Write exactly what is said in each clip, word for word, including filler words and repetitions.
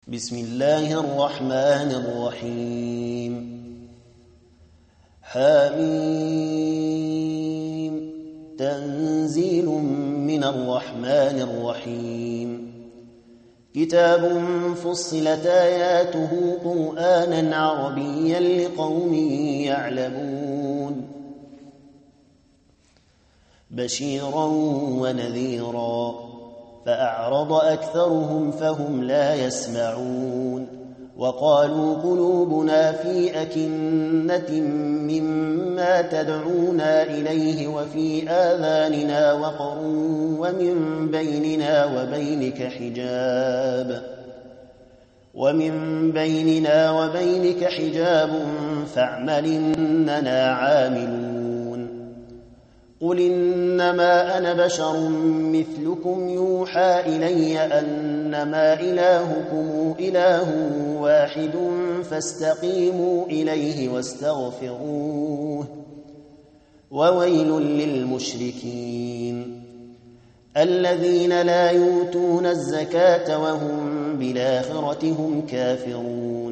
بسم الله الرحمن الرحيم. حميم تنزيل من الرحمن الرحيم. كتاب فصلت آياته قرآنا عربيا لقوم يعلمون بشيرا ونذيرا فأعرض أكثرهم فهم لا يسمعون. وقالوا قلوبنا في أكنة مما تدعونا إليه وفي آذاننا وقر ومن بيننا وبينك حجاب ومن بيننا وبينك حجاب فاعمل إننا عاملون. قل إنما أنا بشر مثلكم يوحى إلي أنما إلهكم إله واحد فاستقيموا إليه واستغفروه وويل للمشركين الذين لا يؤتون الزكاة وهم بالآخرة هم كافرون.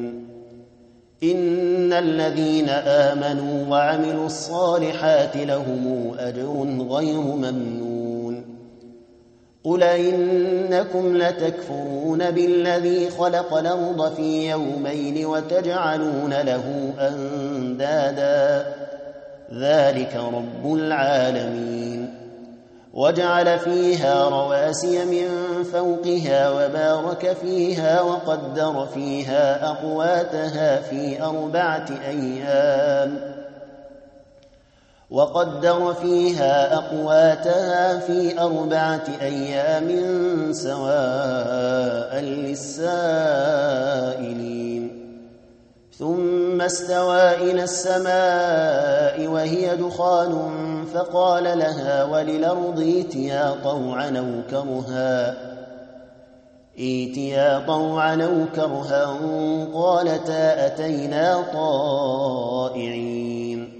إن الذين آمنوا وعملوا الصالحات لهم أجر غير ممنون. قل إنكم لتكفرون بالذي خلق الأرض في يومين وتجعلون له أندادا ذلك رب العالمين. وجعل فيها رواسي من فوقها وبارك فيها وقدر فيها أقواتها في أربعة أيام وقدر فيها أقواتها في أربعة أيام سواء للسائلين. ثم استوى إلى السماء وهي دخان فقال لها وللأرض ائتيا طوعا أو كرها ائتيا طوعا أو كرها قالتا أتينا طائعين.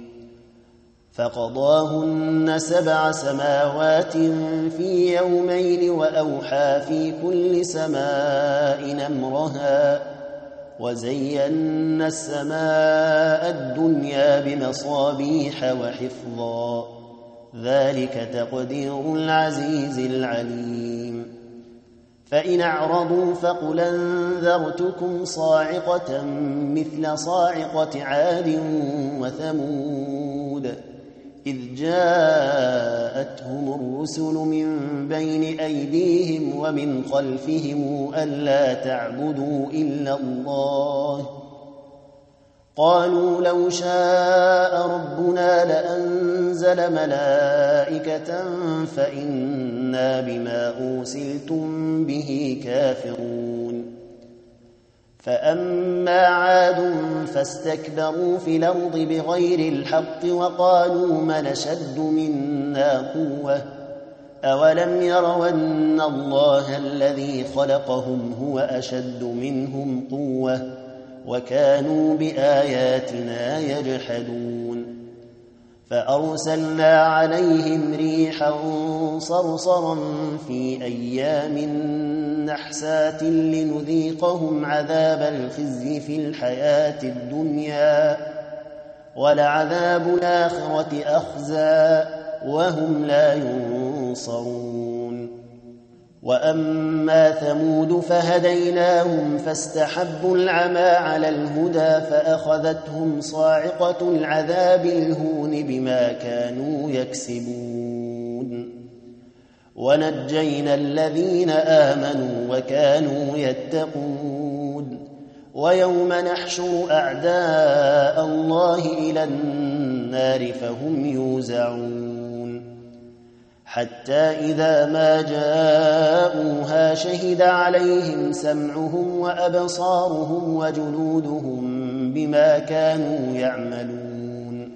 فقضاهن سبع سماوات في يومين وأوحى في كل سماء أمرها وزينا السماء الدنيا بمصابيح وحفظا ذلك تقدير العزيز العليم. فإن أعرضوا فقل أنذرتكم صاعقة مثل صاعقة عاد وثمود إذ جاءتهم الرسل من بين أيديهم ومن خلفهم ألا تعبدوا إلا الله قالوا لو شاء ربنا لأنزل ملائكة فإنا بما أرسلتم به كافرون. فأما عاد فاستكبروا في الأرض بغير الحق وقالوا من أشد منا قوة أولم يروا أن الله الذي خلقهم هو أشد منهم قوة وكانوا بآياتنا يجحدون. فأرسلنا عليهم ريحا صرصرا في أيام نحسات لنذيقهم عذاب الخزي في الحياة الدنيا ولعذاب الآخرة أخزى وهم لا ينصرون. وأما ثمود فهديناهم فاستحبوا العمى على الهدى فأخذتهم صاعقة العذاب الهون بما كانوا يكسبون. ونجينا الذين آمنوا وكانوا يتقون. ويوم نحشر أعداء الله إلى النار فهم يوزعون حتى إذا ما جاءوها شهد عليهم سمعهم وأبصارهم وجلودهم بما كانوا يعملون.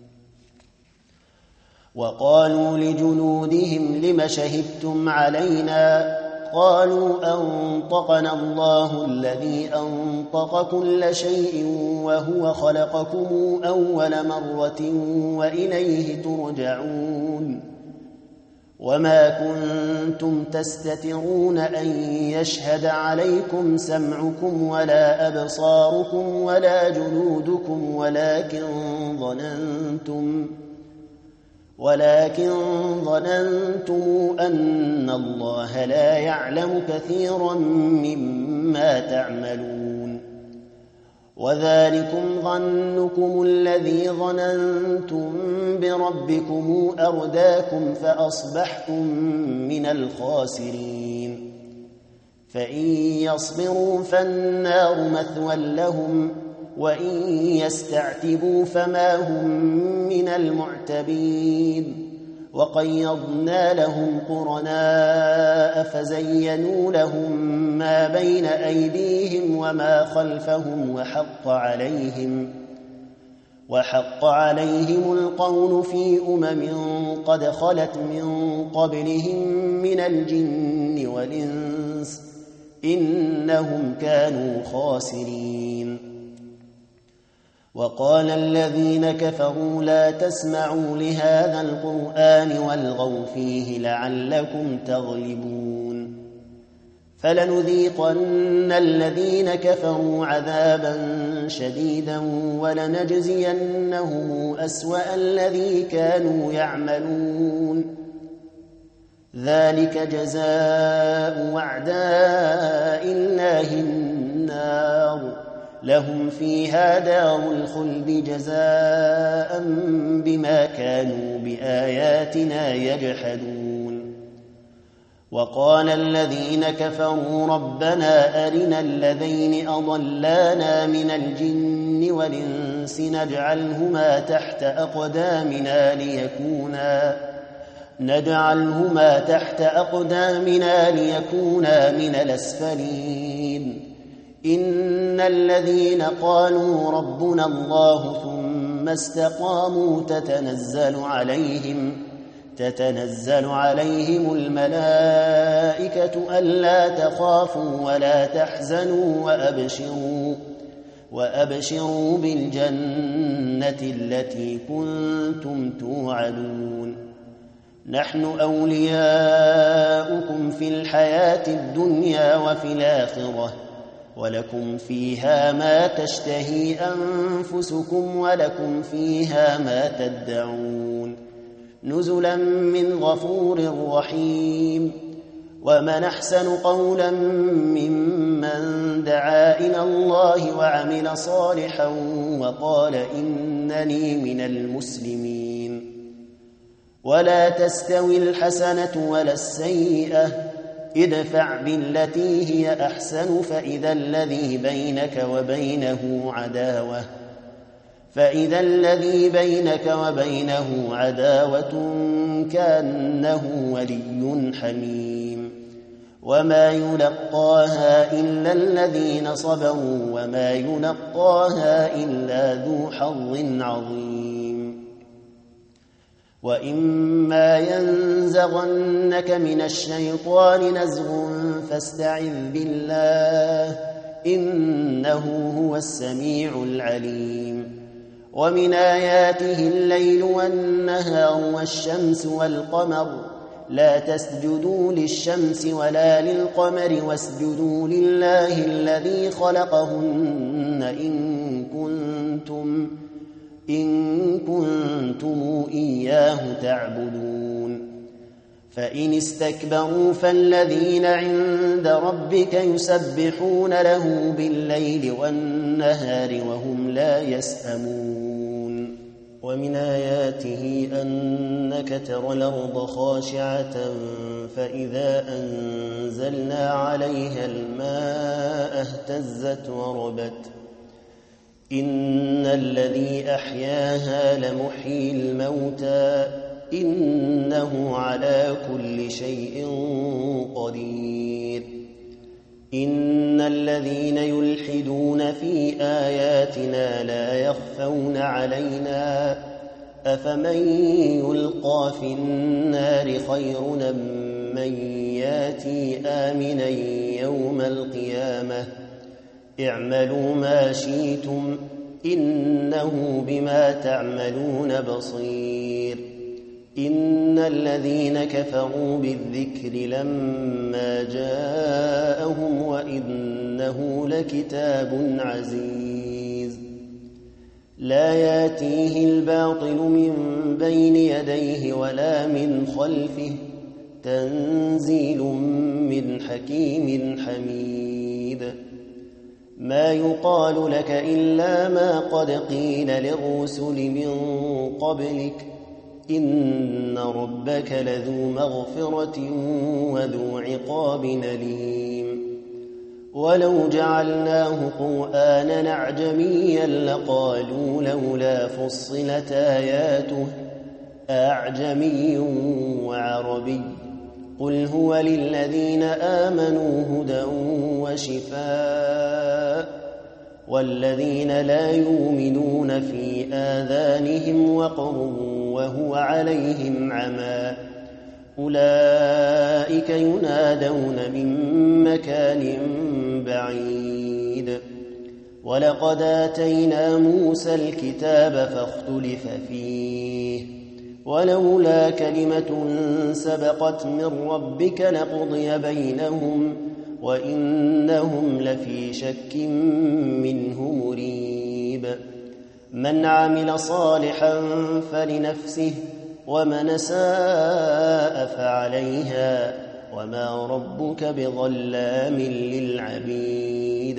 وقالوا لجلودهم لم شهدتم علينا قالوا أنطقنا الله الذي أنطق كل شيء وهو خلقكم أول مرة وإليه ترجعون. وما كنتم تستترون أن يشهد عليكم سمعكم ولا أبصاركم ولا جلودكم ولكن ظننتم ولكن ظننتم أن الله لا يعلم كثيرا مما تعملون وذلكم ظنكم الذي ظننتم بربكم أرداكم فأصبحتم من الخاسرين فإن يصبروا فالنار مثوى لهم وإن يستعتبوا فما هم من المعتبين وقيضنا لهم قرناء فزينوا لهم ما بين أيديهم وما خلفهم وحق عليهم وحق عليهم القول في أمم قد خلت من قبلهم من الجن والإنس إنهم كانوا خاسرين وقال الذين كفروا لا تسمعوا لهذا القرآن والغوا فيه لعلكم تغلبون فلنذيقن الذين كفروا عذابا شديدا ولنجزينهم أسوأ الذي كانوا يعملون ذلك جزاء أعداء الله النار لهم فيها دار الخلد جزاء بما كانوا بآياتنا يجحدون وقال الذين كفروا ربنا أرنا الذين أضلانا من الجن والإنس نجعلهما تحت أقدامنا ليكونا نجعلهما تحت أقدامنا ليكونا من الأسفلين إن الذين قالوا ربنا الله ثم استقاموا تتنزل عليهم تتنزل عليهم الملائكة ألا تخافوا ولا تحزنوا وأبشروا وأبشروا بالجنة التي كنتم توعدون نحن أولياؤكم في الحياة الدنيا وفي الآخرة ولكم فيها ما تشتهي أنفسكم ولكم فيها ما تدعون نزلا من غفور رحيم ومن أحسن قولا ممن دعا إلى الله وعمل صالحا وقال إنني من المسلمين ولا تستوي الحسنة ولا السيئة ادفع بالتي هي أحسن فإذا الذي بينك وبينه عداوة فإذا الذي بينك وبينه عداوة كأنه ولي حميم وما يلقاها إلا الذين صبروا وما يلقاها إلا ذو حظ عظيم وإما ينزغنك من الشيطان نزغ فاستعذ بالله إنه هو السميع العليم ومن آياته الليل والنهار والشمس والقمر لا تسجدوا للشمس ولا للقمر واسجدوا لله الذي خلقهن إن كنتم إن كنتم إياه تعبدون فإن استكبروا فالذين عند ربك يسبحون له بالليل والنهار وهم لا يسأمون ومن آياته أنك ترى الأرض خاشعة فإذا أنزلنا عليها الماء اهتزت وربت إن الذي أحياها لمحيي الموتى إنه على كل شيء قدير إن الذين يلحدون في آياتنا لا يخفون علينا أفمن يلقى في النار خير من ياتي آمنا يوم القيامة اعملوا ما شئتم إنه بما تعملون بصير إن الذين كفروا بالذكر لما جاءهم وإنه لكتاب عزيز لا ياتيه الباطل من بين يديه ولا من خلفه تنزيل من حكيم حميد ما يقال لك إلا ما قد قيل للرسل من قبلك إن ربك لذو مغفرة وذو عقاب أليم ولو جعلناه قرآنا أعجميا لقالوا لولا فصلت آياته أعجمي وعربي قل هو للذين آمنوا هدى وشفاء والذين لا يؤمنون في آذانهم وقر وهو عليهم عمى أولئك ينادون من مكان بعيد ولقد آتينا موسى الكتاب فاختلف فيه ولولا كلمة سبقت من ربك لقضي بينهم وإنهم لفي شك منه مريب من عمل صالحا فلنفسه ومن ساء فعليها وما ربك بظلام للعبيد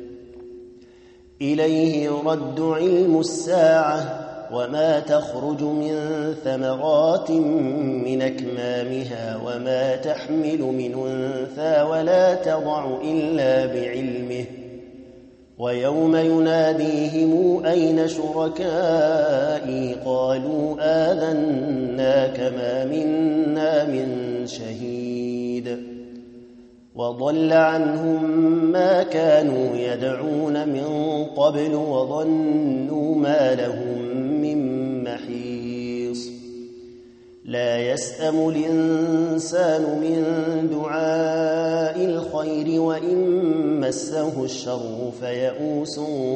إليه يرد علم الساعة وما تخرج من ثمرات من أكمامها وما تحمل من أنثى ولا تضع إلا بعلمه ويوم يناديهم أين شركائي قالوا آذناك ما منا من شهيد وضل عنهم ما كانوا يدعون من قبل وظنوا ما لهم من محيص لا يسأم الإنسان من دعاء الخير وإن مسه الشر فيئوس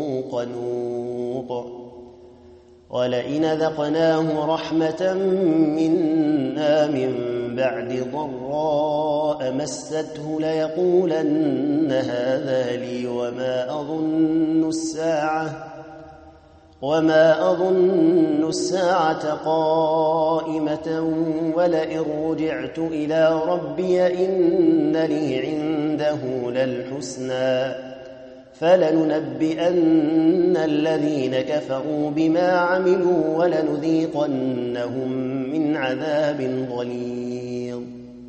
قنوط ولئن ذقناه رحمة منا من بعد ضراء مسته ليقولن هذا لي وما أظن الساعة وما أظن الساعة قائمة ولئن رجعت إلى ربي إن لي عنده للحسنى فلننبئن الذين كفروا بما عملوا ولنذيقنهم من عذاب غليظ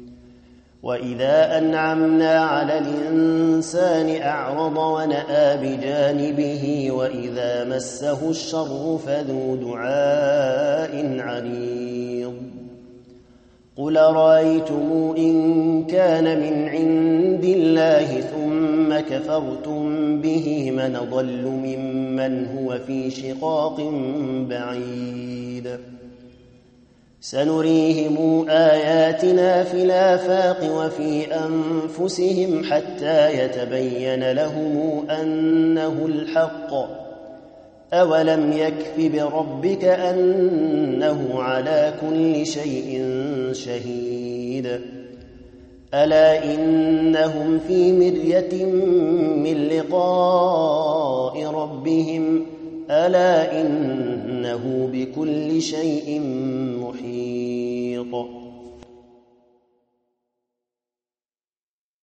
وإذا أنعمنا على الإنسان أعرض ونأى بجانبه وإذا مسه الشر فذو دعاء عريض قل رأيتم إن كان من عند الله ثم كفرتم به من ضل ممن هو في شقاق بعيد سنريهم آياتنا في الآفاق وفي أنفسهم حتى يتبين لهم أنه الحق أولم يكف بربك أنه على كل شيء شهيد ألا إنهم في مرية من لقاء ربهم ألا إنه بكل شيء محيط